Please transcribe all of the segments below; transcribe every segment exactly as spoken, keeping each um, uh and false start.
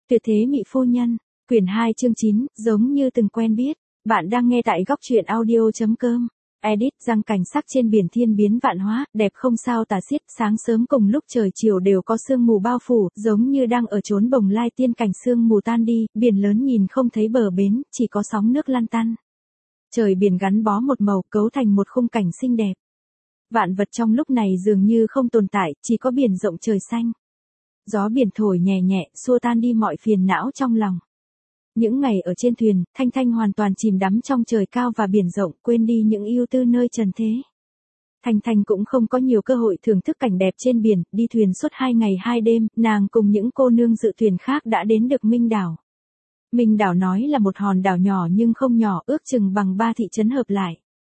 Tuyệt thế mỹ phu nhân, quyển hai chương chín, giống như từng quen biết. Bạn đang nghe tại góc truyện audio.com. Edit, răng cảnh sắc trên biển thiên biến vạn hóa, đẹp không sao tả xiết, sáng sớm cùng lúc trời chiều đều có sương mù bao phủ, giống như đang ở chốn bồng lai tiên cảnh, sương mù tan đi, biển lớn nhìn không thấy bờ bến, chỉ có sóng nước lăn tăn. Trời biển gắn bó một màu, cấu thành một khung cảnh xinh đẹp. Vạn vật trong lúc này dường như không tồn tại, chỉ có biển rộng trời xanh. Gió biển thổi nhẹ nhẹ, xua tan đi mọi phiền não trong lòng. Những ngày ở trên thuyền, Thanh Thanh hoàn toàn chìm đắm trong trời cao và biển rộng, quên đi những ưu tư nơi trần thế. Thanh Thanh cũng không có nhiều cơ hội thưởng thức cảnh đẹp trên biển, đi thuyền suốt hai ngày hai đêm, nàng cùng những cô nương dự thuyền khác đã đến được Minh Đảo. Minh Đảo nói là một hòn đảo nhỏ nhưng không nhỏ, ước chừng bằng ba thị trấn hợp lại.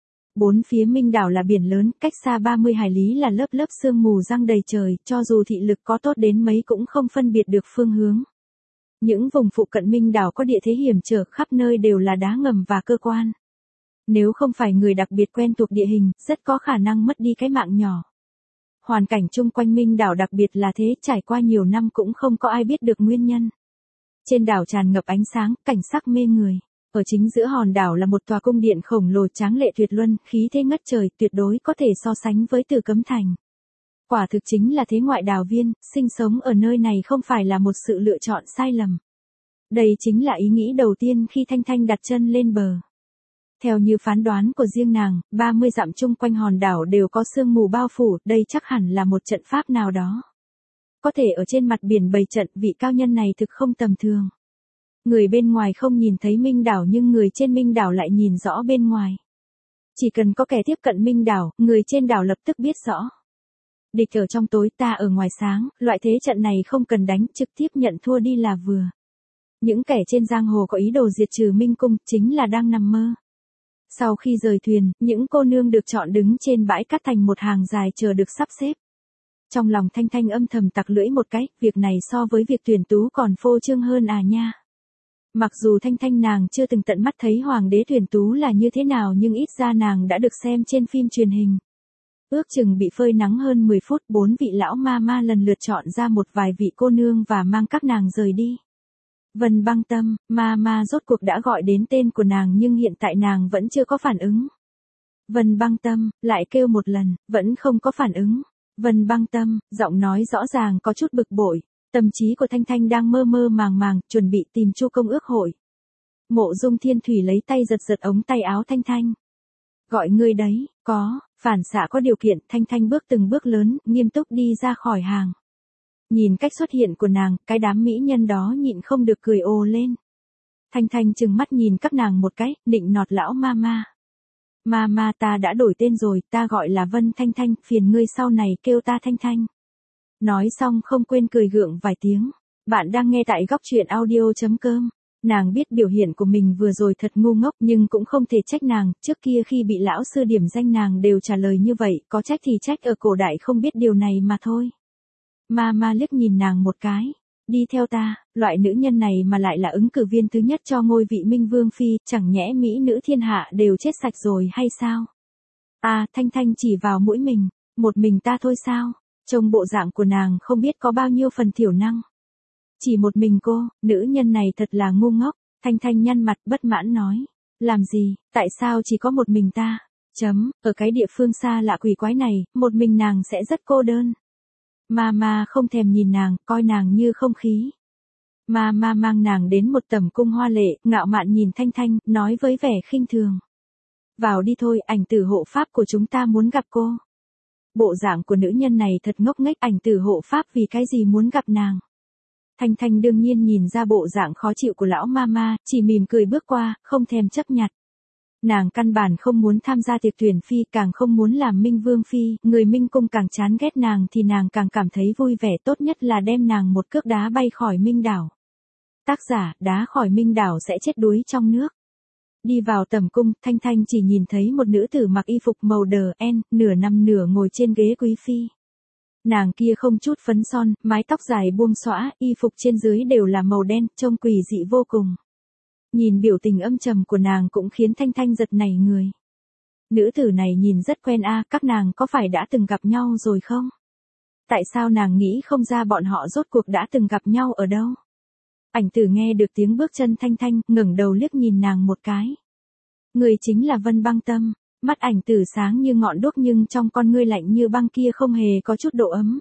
Bốn phía Minh Đảo là biển lớn, cách xa ba mươi hải lý là lớp lớp sương mù giăng đầy trời, cho dù thị lực có tốt đến mấy cũng không phân biệt được phương hướng. Những vùng phụ cận Minh Đảo có địa thế hiểm trở, khắp nơi đều là đá ngầm và cơ quan. Nếu không phải người đặc biệt quen thuộc địa hình, rất có khả năng mất đi cái mạng nhỏ. Hoàn cảnh chung quanh Minh Đảo đặc biệt là thế, trải qua nhiều năm cũng không có ai biết được nguyên nhân. Trên đảo tràn ngập ánh sáng, cảnh sắc mê người. Ở chính giữa hòn đảo là một tòa cung điện khổng lồ tráng lệ tuyệt luân, khí thế ngất trời, tuyệt đối có thể so sánh với Tử Cấm Thành. Quả thực chính là thế ngoại đào viên, sinh sống ở nơi này không phải là một sự lựa chọn sai lầm. Đây chính là ý nghĩ đầu tiên khi Thanh Thanh đặt chân lên bờ. Theo như phán đoán của riêng nàng, ba mươi dặm chung quanh hòn đảo đều có sương mù bao phủ, đây chắc hẳn là một trận pháp nào đó. Có thể ở trên mặt biển bày trận, vị cao nhân này thực không tầm thường. Người bên ngoài không nhìn thấy Minh Đảo nhưng người trên Minh Đảo lại nhìn rõ bên ngoài. Chỉ cần có kẻ tiếp cận Minh Đảo, người trên đảo lập tức biết rõ. Địch ở trong tối, ta ở ngoài sáng, loại thế trận này không cần đánh, trực tiếp nhận thua đi là vừa. Những kẻ trên giang hồ có ý đồ diệt trừ Minh Cung, chính là đang nằm mơ. Sau khi rời thuyền, những cô nương được chọn đứng trên bãi cát thành một hàng dài chờ được sắp xếp. Trong lòng Thanh Thanh âm thầm tặc lưỡi một cái, việc này so với việc tuyển tú còn phô trương hơn à nha. Mặc dù Thanh Thanh nàng chưa từng tận mắt thấy hoàng đế tuyển tú là như thế nào nhưng ít ra nàng đã được xem trên phim truyền hình. Ước chừng bị phơi nắng hơn mười phút, bốn vị lão ma ma lần lượt chọn ra một vài vị cô nương và mang các nàng rời đi. Vân Băng Tâm, ma ma rốt cuộc đã gọi đến tên của nàng nhưng hiện tại nàng vẫn chưa có phản ứng. Vân Băng Tâm, lại kêu một lần, vẫn không có phản ứng. Vân Băng Tâm, giọng nói rõ ràng có chút bực bội. Tâm trí của Thanh Thanh đang mơ mơ màng màng, chuẩn bị tìm Chu Công ước hội. Mộ Dung Thiên Thủy lấy tay giật giật ống tay áo Thanh Thanh. Gọi ngươi đấy, có, phản xạ có điều kiện, Thanh Thanh bước từng bước lớn, nghiêm túc đi ra khỏi hàng. Nhìn cách xuất hiện của nàng, cái đám mỹ nhân đó nhịn không được cười ồ lên. Thanh Thanh trừng mắt nhìn các nàng một cái, định nọt lão ma ma. Ma ma ta đã đổi tên rồi, ta gọi là Vân Thanh Thanh, phiền ngươi sau này kêu ta Thanh Thanh. Nói xong không quên cười gượng vài tiếng. Bạn đang nghe tại góc truyện audio.com. Nàng biết biểu hiện của mình vừa rồi thật ngu ngốc nhưng cũng không thể trách nàng, trước kia khi bị lão sư điểm danh nàng đều trả lời như vậy, có trách thì trách ở cổ đại không biết điều này mà thôi. Ma ma liếc nhìn nàng một cái. Đi theo ta, loại nữ nhân này mà lại là ứng cử viên thứ nhất cho ngôi vị Minh Vương Phi, chẳng nhẽ mỹ nữ thiên hạ đều chết sạch rồi hay sao? À, Thanh Thanh chỉ vào mũi mình, một mình ta thôi sao? Trông bộ dạng của nàng không biết có bao nhiêu phần thiểu năng. Chỉ một mình cô, nữ nhân này thật là ngu ngốc. Thanh Thanh nhăn mặt bất mãn nói. Làm gì, tại sao chỉ có một mình ta? Chấm, ở cái địa phương xa lạ quỷ quái này, một mình nàng sẽ rất cô đơn. Ma ma không thèm nhìn nàng, coi nàng như không khí. Ma ma mang nàng đến một tầm cung hoa lệ, ngạo mạn nhìn Thanh Thanh, nói với vẻ khinh thường. Vào đi thôi, ảnh tử hộ pháp của chúng ta muốn gặp cô. Bộ dạng của nữ nhân này thật ngốc nghếch, ảnh tử hộ pháp vì cái gì muốn gặp nàng. Thanh Thanh đương nhiên nhìn ra bộ dạng khó chịu của lão mama, chỉ mỉm cười bước qua, không thèm chấp nhặt. Nàng căn bản không muốn tham gia tiệc tuyển phi, càng không muốn làm Minh Vương Phi, người Minh Cung càng chán ghét nàng thì nàng càng cảm thấy vui vẻ, tốt nhất là đem nàng một cước đá bay khỏi Minh Đảo. Tác giả, đá khỏi Minh Đảo sẽ chết đuối trong nước. Đi vào tầm cung, Thanh Thanh chỉ nhìn thấy một nữ tử mặc y phục màu đờ en, nửa nằm nửa ngồi trên ghế quý phi. Nàng kia không chút phấn son, mái tóc dài buông xõa, y phục trên dưới đều là màu đen, trông quỷ dị vô cùng. Nhìn biểu tình âm trầm của nàng cũng khiến Thanh Thanh giật nảy người. Nữ tử này nhìn rất quen a, các nàng có phải đã từng gặp nhau rồi không? Tại sao nàng nghĩ không ra bọn họ rốt cuộc đã từng gặp nhau ở đâu? Ảnh Tử nghe được tiếng bước chân Thanh Thanh, ngẩng đầu liếc nhìn nàng một cái. Người chính là Vân Băng Tâm. Mắt Ảnh Tử sáng như ngọn đuốc nhưng trong con ngươi lạnh như băng kia không hề có chút độ ấm.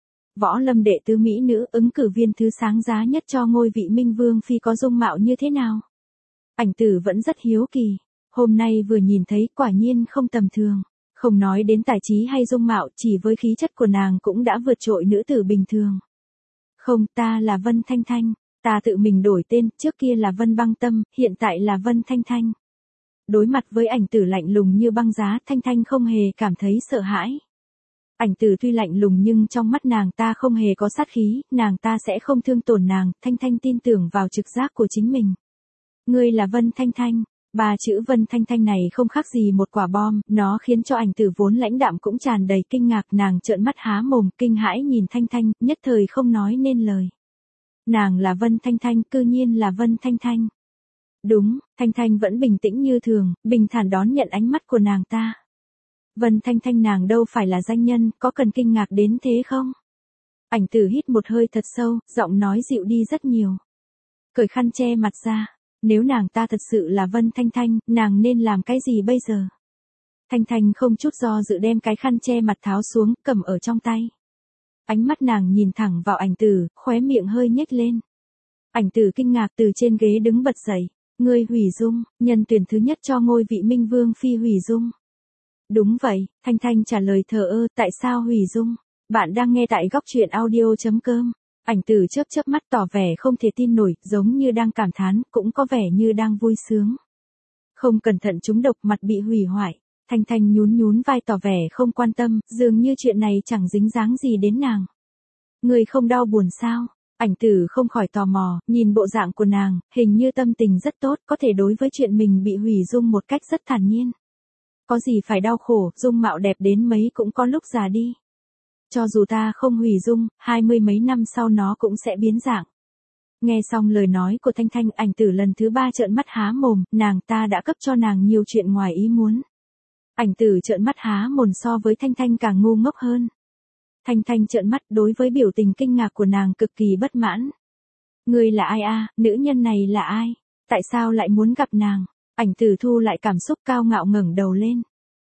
Võ Lâm đệ tứ mỹ nữ, ứng cử viên thứ sáng giá nhất cho ngôi vị Minh Vương phi có dung mạo như thế nào? Ảnh Tử vẫn rất hiếu kỳ. Hôm nay vừa nhìn thấy quả nhiên không tầm thường. Không nói đến tài trí hay dung mạo, chỉ với khí chất của nàng cũng đã vượt trội nữ tử bình thường. Không, ta là Vân Thanh Thanh. Ta tự mình đổi tên, trước kia là Vân Băng Tâm, hiện tại là Vân Thanh Thanh. Đối mặt với Ảnh Tử lạnh lùng như băng giá, Thanh Thanh không hề cảm thấy sợ hãi. Ảnh Tử tuy lạnh lùng nhưng trong mắt nàng ta không hề có sát khí, nàng ta sẽ không thương tổn nàng, Thanh Thanh tin tưởng vào trực giác của chính mình. Ngươi là Vân Thanh Thanh. Ba chữ Vân Thanh Thanh này không khác gì một quả bom, nó khiến cho Ảnh Tử vốn lãnh đạm cũng tràn đầy kinh ngạc, nàng trợn mắt há mồm, kinh hãi nhìn Thanh Thanh, nhất thời không nói nên lời. Nàng là Vân Thanh Thanh, cư nhiên là Vân Thanh Thanh. Đúng, Thanh Thanh vẫn bình tĩnh như thường, bình thản đón nhận ánh mắt của nàng ta. Vân Thanh Thanh nàng đâu phải là danh nhân, có cần kinh ngạc đến thế không? Ảnh Tử hít một hơi thật sâu, giọng nói dịu đi rất nhiều. Cởi khăn che mặt ra, nếu nàng ta thật sự là Vân Thanh Thanh, nàng nên làm cái gì bây giờ? Thanh Thanh không chút do dự đem cái khăn che mặt tháo xuống, cầm ở trong tay. Ánh mắt nàng nhìn thẳng vào Ảnh Tử, khóe miệng hơi nhếch lên. Ảnh Tử kinh ngạc từ trên ghế đứng bật dậy. Ngươi hủy dung, nhân tuyển thứ nhất cho ngôi vị Minh Vương phi hủy dung. Đúng vậy, Thanh Thanh trả lời thờ ơ, tại sao hủy dung? Bạn đang nghe tại góc truyện audio.com. Ảnh Tử chớp chớp mắt tỏ vẻ không thể tin nổi, giống như đang cảm thán, cũng có vẻ như đang vui sướng. Không cẩn thận trúng độc, mặt bị hủy hoại. Thanh Thanh nhún nhún vai tỏ vẻ không quan tâm, dường như chuyện này chẳng dính dáng gì đến nàng. Người không đau buồn sao? Ảnh Tử không khỏi tò mò, nhìn bộ dạng của nàng, hình như tâm tình rất tốt, có thể đối với chuyện mình bị hủy dung một cách rất thản nhiên. Có gì phải đau khổ, dung mạo đẹp đến mấy cũng có lúc già đi. Cho dù ta không hủy dung, hai mươi mấy năm sau nó cũng sẽ biến dạng. Nghe xong lời nói của Thanh Thanh, Ảnh Tử lần thứ ba trợn mắt há mồm, nàng ta đã cấp cho nàng nhiều chuyện ngoài ý muốn. Ảnh Tử trợn mắt há mồm so với Thanh Thanh càng ngu ngốc hơn. Thanh Thanh trợn mắt, đối với biểu tình kinh ngạc của nàng cực kỳ bất mãn. Ngươi là ai a? Nữ nhân này là ai? Tại sao lại muốn gặp nàng? Ảnh Tử thu lại cảm xúc cao ngạo ngẩng đầu lên.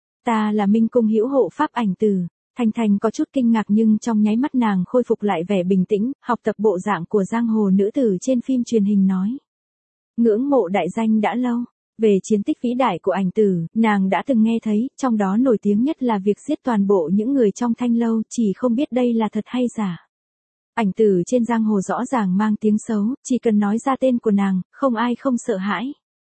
Ta là Minh Cung hữu hộ pháp Ảnh Tử. Thanh Thanh có chút kinh ngạc nhưng trong nháy mắt nàng khôi phục lại vẻ bình tĩnh, học tập bộ dạng của giang hồ nữ tử trên phim truyền hình nói. Ngưỡng mộ đại danh đã lâu. Về chiến tích vĩ đại của Ảnh Tử, nàng đã từng nghe thấy, trong đó nổi tiếng nhất là việc giết toàn bộ những người trong Thanh lâu, chỉ không biết đây là thật hay giả. Ảnh Tử trên giang hồ rõ ràng mang tiếng xấu, chỉ cần nói ra tên của nàng, không ai không sợ hãi.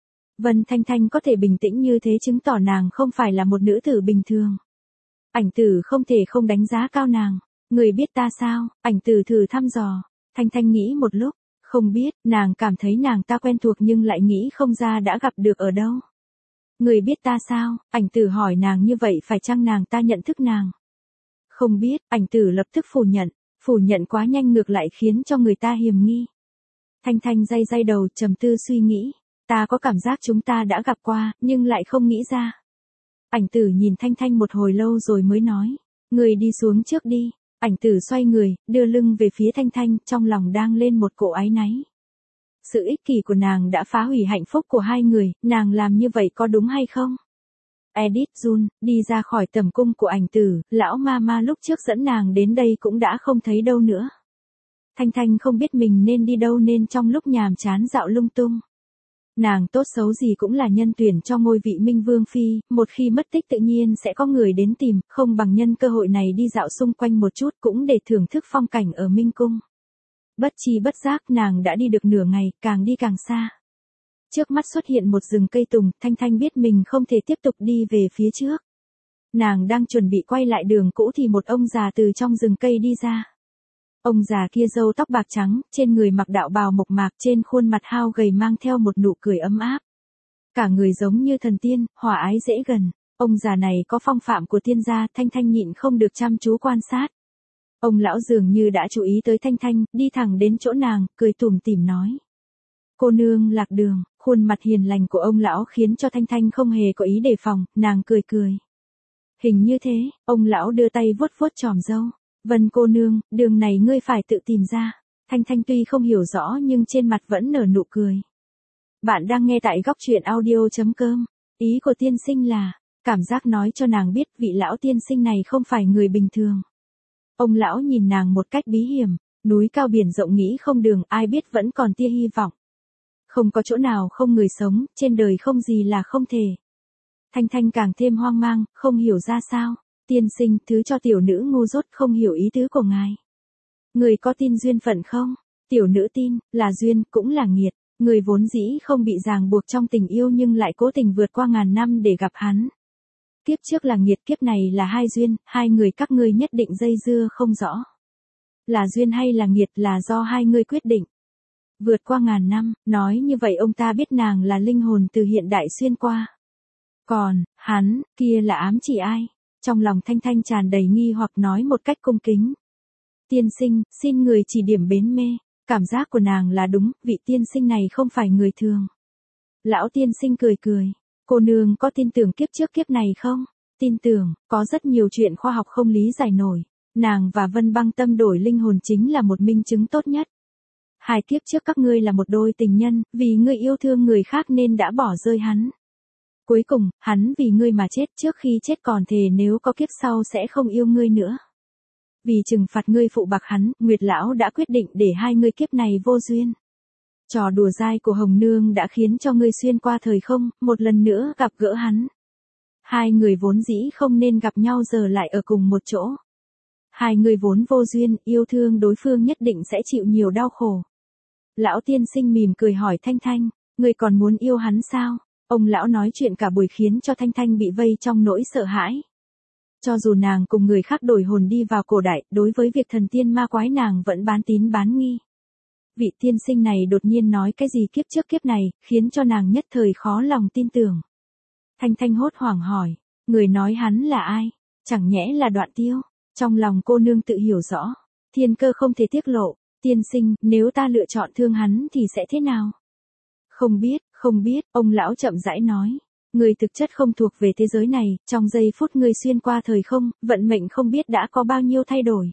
Vân Thanh Thanh có thể bình tĩnh như thế chứng tỏ nàng không phải là một nữ tử bình thường. Ảnh Tử không thể không đánh giá cao nàng. Người biết ta sao? Ảnh Tử thử thăm dò. Thanh Thanh nghĩ một lúc. Không biết, nàng cảm thấy nàng ta quen thuộc nhưng lại nghĩ không ra đã gặp được ở đâu. Người biết ta sao? Ảnh Tử hỏi nàng như vậy phải chăng nàng ta nhận thức nàng? Không biết, Ảnh Tử lập tức phủ nhận. Phủ nhận quá nhanh ngược lại khiến cho người ta hiềm nghi. Thanh Thanh day day đầu trầm tư suy nghĩ. Ta có cảm giác chúng ta đã gặp qua, nhưng lại không nghĩ ra. Ảnh Tử nhìn Thanh Thanh một hồi lâu rồi mới nói. Người đi xuống trước đi. Ảnh Tử xoay người, đưa lưng về phía Thanh Thanh, trong lòng đang lên một cỗ áy náy. Sự ích kỷ của nàng đã phá hủy hạnh phúc của hai người, nàng làm như vậy có đúng hay không? Edit Jun, đi ra khỏi tầm cung của Ảnh Tử, lão ma ma lúc trước dẫn nàng đến đây cũng đã không thấy đâu nữa. Thanh Thanh không biết mình nên đi đâu nên trong lúc nhàm chán dạo lung tung. Nàng tốt xấu gì cũng là nhân tuyển cho ngôi vị Minh Vương phi, một khi mất tích tự nhiên sẽ có người đến tìm, không bằng nhân cơ hội này đi dạo xung quanh một chút cũng để thưởng thức phong cảnh ở Minh Cung. Bất chi bất giác nàng đã đi được nửa ngày, càng đi càng xa. Trước mắt xuất hiện một rừng cây tùng, Thanh Thanh biết mình không thể tiếp tục đi về phía trước. Nàng đang chuẩn bị quay lại đường cũ thì một ông già từ trong rừng cây đi ra. Ông già kia râu tóc bạc trắng, trên người mặc đạo bào mộc mạc, trên khuôn mặt hao gầy mang theo một nụ cười ấm áp. Cả người giống như thần tiên, hòa ái dễ gần. Ông già này có phong phạm của tiên gia, Thanh Thanh nhịn không được chăm chú quan sát. Ông lão dường như đã chú ý tới Thanh Thanh, đi thẳng đến chỗ nàng, cười tủm tỉm nói. Cô nương lạc đường, khuôn mặt hiền lành của ông lão khiến cho Thanh Thanh không hề có ý đề phòng, nàng cười cười. Hình như thế, ông lão đưa tay vuốt vuốt chòm râu. Vân cô nương, đường này ngươi phải tự tìm ra. Thanh Thanh tuy không hiểu rõ nhưng trên mặt vẫn nở nụ cười. Bạn đang nghe tại góc truyện audio.com. Ý của tiên sinh là, cảm giác nói cho nàng biết vị lão tiên sinh này không phải người bình thường. Ông lão nhìn nàng một cách bí hiểm, núi cao biển rộng nghĩ không đường, ai biết vẫn còn tia hy vọng. Không có chỗ nào không người sống, trên đời không gì là không thể. Thanh Thanh càng thêm hoang mang, không hiểu ra sao. Tiên sinh, thứ cho tiểu nữ ngu dốt không hiểu ý tứ của ngài. Người có tin duyên phận không? Tiểu nữ tin, là duyên, cũng là nghiệt. Người vốn dĩ không bị ràng buộc trong tình yêu nhưng lại cố tình vượt qua ngàn năm để gặp hắn. Kiếp trước là nghiệt, kiếp này là hai duyên, hai người các ngươi nhất định dây dưa không rõ. Là duyên hay là nghiệt là do hai người quyết định. Vượt qua ngàn năm, nói như vậy ông ta biết nàng là linh hồn từ hiện đại xuyên qua. Còn, hắn, kia là ám chỉ ai? Trong lòng Thanh Thanh tràn đầy nghi hoặc nói một cách cung kính. Tiên sinh, xin người chỉ điểm bến mê. Cảm giác của nàng là đúng, vị tiên sinh này không phải người thường. Lão tiên sinh cười cười. Cô nương có tin tưởng kiếp trước kiếp này không? Tin tưởng, có rất nhiều chuyện khoa học không lý giải nổi. Nàng và Vân Băng Tâm đổi linh hồn chính là một minh chứng tốt nhất. Hai kiếp trước các ngươi là một đôi tình nhân, vì ngươi yêu thương người khác nên đã bỏ rơi hắn. Cuối cùng, hắn vì ngươi mà chết, trước khi chết còn thề nếu có kiếp sau sẽ không yêu ngươi nữa. Vì trừng phạt ngươi phụ bạc hắn, Nguyệt Lão đã quyết định để hai ngươi kiếp này vô duyên. Trò đùa dai của Hồng Nương đã khiến cho ngươi xuyên qua thời không, một lần nữa gặp gỡ hắn. Hai người vốn dĩ không nên gặp nhau giờ lại ở cùng một chỗ. Hai người vốn vô duyên, yêu thương đối phương nhất định sẽ chịu nhiều đau khổ. Lão tiên sinh mỉm cười hỏi Thanh Thanh, ngươi còn muốn yêu hắn sao? Ông lão nói chuyện cả buổi khiến cho Thanh Thanh bị vây trong nỗi sợ hãi. Cho dù nàng cùng người khác đổi hồn đi vào cổ đại, đối với việc thần tiên ma quái nàng vẫn bán tín bán nghi. Vị tiên sinh này đột nhiên nói cái gì kiếp trước kiếp này, khiến cho nàng nhất thời khó lòng tin tưởng. Thanh Thanh hốt hoảng hỏi, người nói hắn là ai? Chẳng nhẽ là Đoạn Tiêu? Trong lòng cô nương tự hiểu rõ, thiên cơ không thể tiết lộ. Tiên sinh, nếu ta lựa chọn thương hắn thì sẽ thế nào? Không biết, không biết, ông lão chậm rãi nói. Người thực chất không thuộc về thế giới này, trong giây phút ngươi xuyên qua thời không, vận mệnh không biết đã có bao nhiêu thay đổi.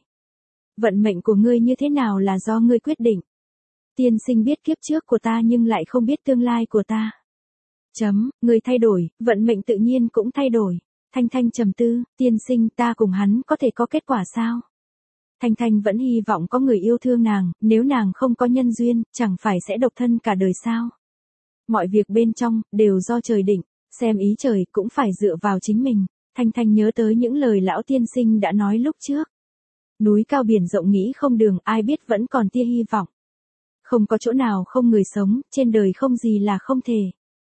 Vận mệnh của ngươi như thế nào là do ngươi quyết định. Tiên sinh biết kiếp trước của ta nhưng lại không biết tương lai của ta. Chấm, ngươi thay đổi, vận mệnh tự nhiên cũng thay đổi. Thanh Thanh trầm tư, tiên sinh ta cùng hắn có thể có kết quả sao? Thanh Thanh vẫn hy vọng có người yêu thương nàng, nếu nàng không có nhân duyên, chẳng phải sẽ độc thân cả đời sao? Mọi việc bên trong, đều do trời định, xem ý trời cũng phải dựa vào chính mình. Thanh Thanh nhớ tới những lời lão tiên sinh đã nói lúc trước. Núi cao biển rộng nghĩ không đường, ai biết vẫn còn tia hy vọng. Không có chỗ nào không người sống, trên đời không gì là không thể.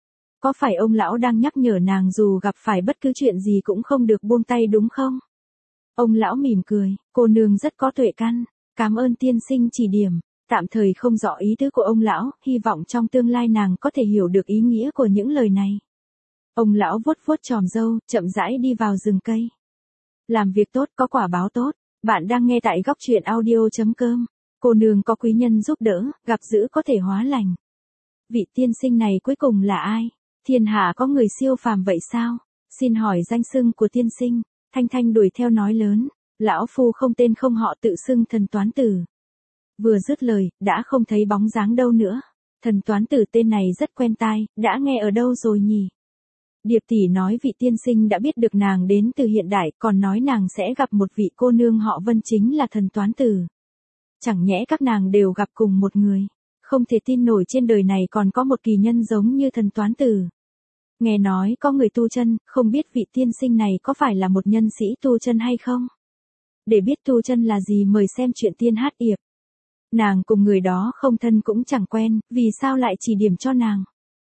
Có phải ông lão đang nhắc nhở nàng dù gặp phải bất cứ chuyện gì cũng không được buông tay đúng không? Ông lão mỉm cười, cô nương rất có tuệ căn, cảm ơn tiên sinh chỉ điểm. Tạm thời không rõ ý tứ của ông lão, hy vọng trong tương lai nàng có thể hiểu được ý nghĩa của những lời này. Ông lão vuốt vuốt chòm râu, chậm rãi đi vào rừng cây. Làm việc tốt có quả báo tốt. Bạn đang nghe tại góc truyện audio.com. Cô nương có quý nhân giúp đỡ, gặp dữ có thể hóa lành. Vị tiên sinh này cuối cùng là ai? Thiên hạ có người siêu phàm vậy sao? Xin hỏi danh xưng của tiên sinh. Thanh Thanh đuổi theo nói lớn. Lão phu không tên không họ tự xưng thần toán tử. Vừa dứt lời, đã không thấy bóng dáng đâu nữa. Thần toán tử tên này rất quen tai, đã nghe ở đâu rồi nhỉ? Điệp tỷ nói vị tiên sinh đã biết được nàng đến từ hiện đại, còn nói nàng sẽ gặp một vị cô nương họ Vân chính là thần toán tử. Chẳng nhẽ các nàng đều gặp cùng một người. Không thể tin nổi trên đời này còn có một kỳ nhân giống như thần toán tử. Nghe nói có người tu chân, không biết vị tiên sinh này có phải là một nhân sĩ tu chân hay không? Để biết tu chân là gì mời xem chuyện tiên hát yệp. Nàng cùng người đó không thân cũng chẳng quen, vì sao lại chỉ điểm cho nàng?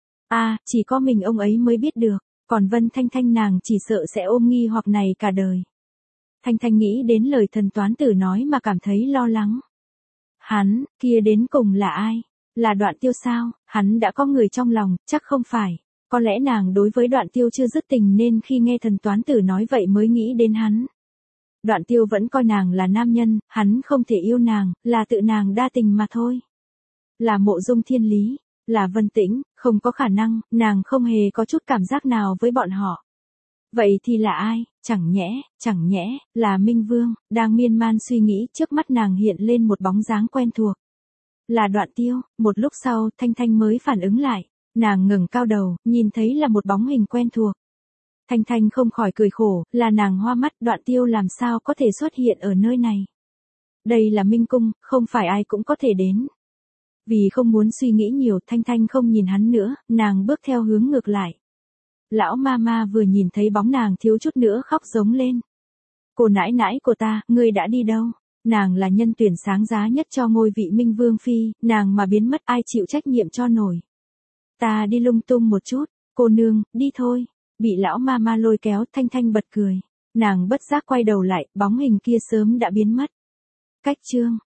À, chỉ có mình ông ấy mới biết được, còn Vân Thanh Thanh nàng chỉ sợ sẽ ôm nghi hoặc này cả đời. Thanh Thanh nghĩ đến lời thần toán tử nói mà cảm thấy lo lắng. Hắn, kia đến cùng là ai? Là Đoạn Tiêu sao? Hắn đã có người trong lòng, chắc không phải. Có lẽ nàng đối với Đoạn Tiêu chưa dứt tình nên khi nghe thần toán tử nói vậy mới nghĩ đến hắn. Đoạn Tiêu vẫn coi nàng là nam nhân, hắn không thể yêu nàng, là tự nàng đa tình mà thôi. Là Mộ Dung Thiên Lý, là Vân Tĩnh, không có khả năng, nàng không hề có chút cảm giác nào với bọn họ. Vậy thì là ai? Chẳng nhẽ, chẳng nhẽ, là Minh Vương. Đang miên man suy nghĩ, trước mắt nàng hiện lên một bóng dáng quen thuộc. Là Đoạn Tiêu. Một lúc sau, Thanh Thanh mới phản ứng lại. Nàng ngẩng cao đầu, nhìn thấy là một bóng hình quen thuộc. Thanh Thanh không khỏi cười khổ, là nàng hoa mắt, Đoạn Tiêu làm sao có thể xuất hiện ở nơi này. Đây là Minh Cung, không phải ai cũng có thể đến. Vì không muốn suy nghĩ nhiều, Thanh Thanh không nhìn hắn nữa, nàng bước theo hướng ngược lại. Lão ma ma vừa nhìn thấy bóng nàng thiếu chút nữa khóc giống lên. Cô nãi nãi của ta, ngươi đã đi đâu? Nàng là nhân tuyển sáng giá nhất cho ngôi vị Minh Vương Phi, nàng mà biến mất ai chịu trách nhiệm cho nổi. Ta đi lung tung một chút, cô nương, đi thôi. Bị lão ma ma lôi kéo, Thanh Thanh bật cười. Nàng bất giác quay đầu lại, bóng hình kia sớm đã biến mất. Cách chương